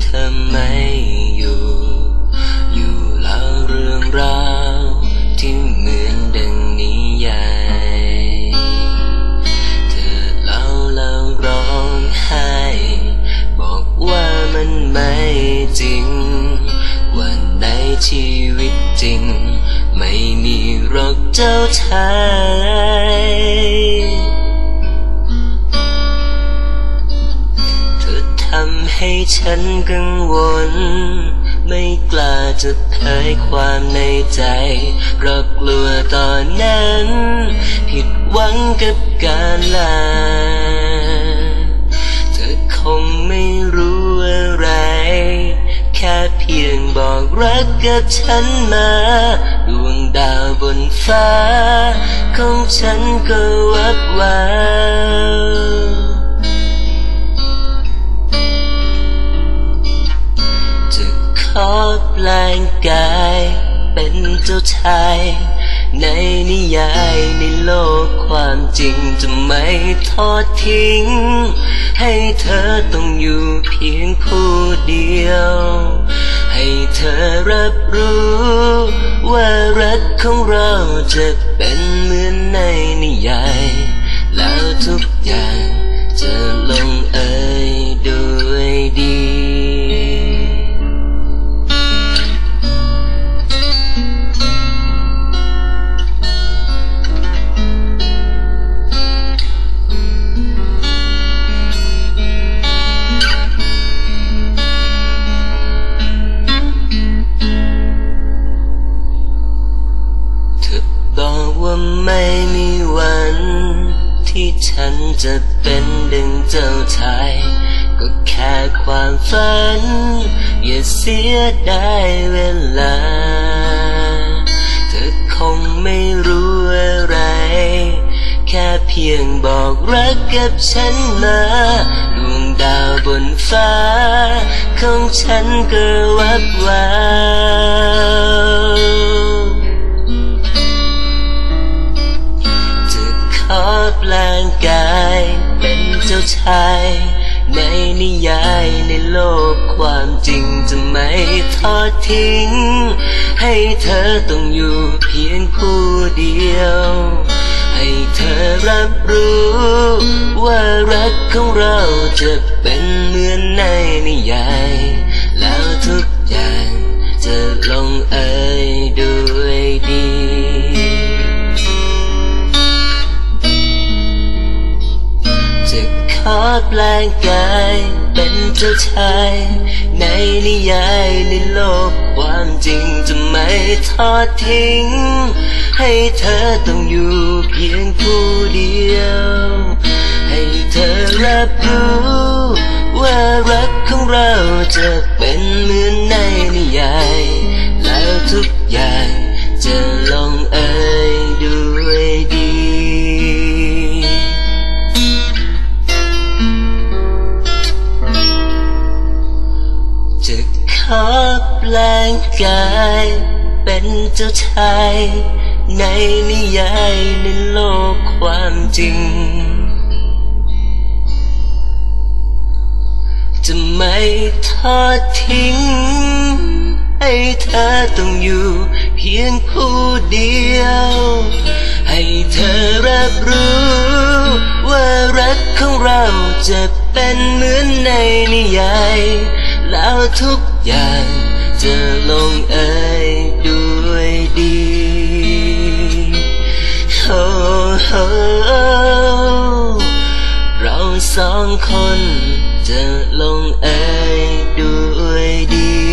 อไม่อยู่แล้วเรื่องราวที่เหมือนดังนิยายเธอเล่าแล้วร้องไห้บอกว่ามันไม่จริงว่าในชีวิตจริงไม่มีหรอกเจ้าชายเธอทำให้ฉันกังวลไม่กล้าจะเผยความในใจเพราะกลัวตอนนั้นผิดหวังกับการลาเธอคงไม่รู้อะไรแค่เพียงบอกรักกับฉันมาดวงดาวบนฟ้าของฉันก็วับวาวจะขอแปลงกายเป็นเจ้าชายในนิยายในโลกความจริงจะไม่ทอดทิ้งให้เธอต้องอยู่เพียงผู้เดียวให้เธอรับรู้ว่ารักของเราจะเป็นเหมือนในนิยายแล้วทุกอย่างจะลงเอยด้วยดีบอกว่าไม่มีวันที่ฉันจะเป็นดังเจ้าชายก็แค่ความฝันอย่าเสียดายเวลาเธอคงไม่รู้อะไรแค่เพียงบอกรักกับฉันมาดวงดาวบนฟ้าของฉันก็วับวาวขอแปลงกายเป็นเจ้าชายในนิยายในโลกความจริงจะไม่ทอดทิ้งให้เธอต้องอยู่เพียงผู้เดียวให้เธอรับรู้ว่ารักของเราจะเป็นเหมือนในนิยายแล้วทุกอย่างจะลงเอยด้วยดีขอแปลงกายเป็นเจ้าชายในนิยายในโลกความจริงจะไม่ทอดทิ้งให้เธอต้องอยู่เพียงผู้เดียวให้เธอรับรู้ว่ารักของเราจะเป็นเหมือนในนิยายแล้วทุกอย่างจะลงเอยด้วยดีขอแปลงกายเป็นเจ้าชายในนิยายในโลกความจริงจะไม่ทอดทิ้งให้เธอต้องอยู่เพียงผู้เดียวให้เธอรับรู้ว่ารักของเราจะเป็นเหมือนในนิยายแล้วทุกอย่างจะลงเอยด้วยดีโอ้โหเราสองคนจะลงเอยด้วยดี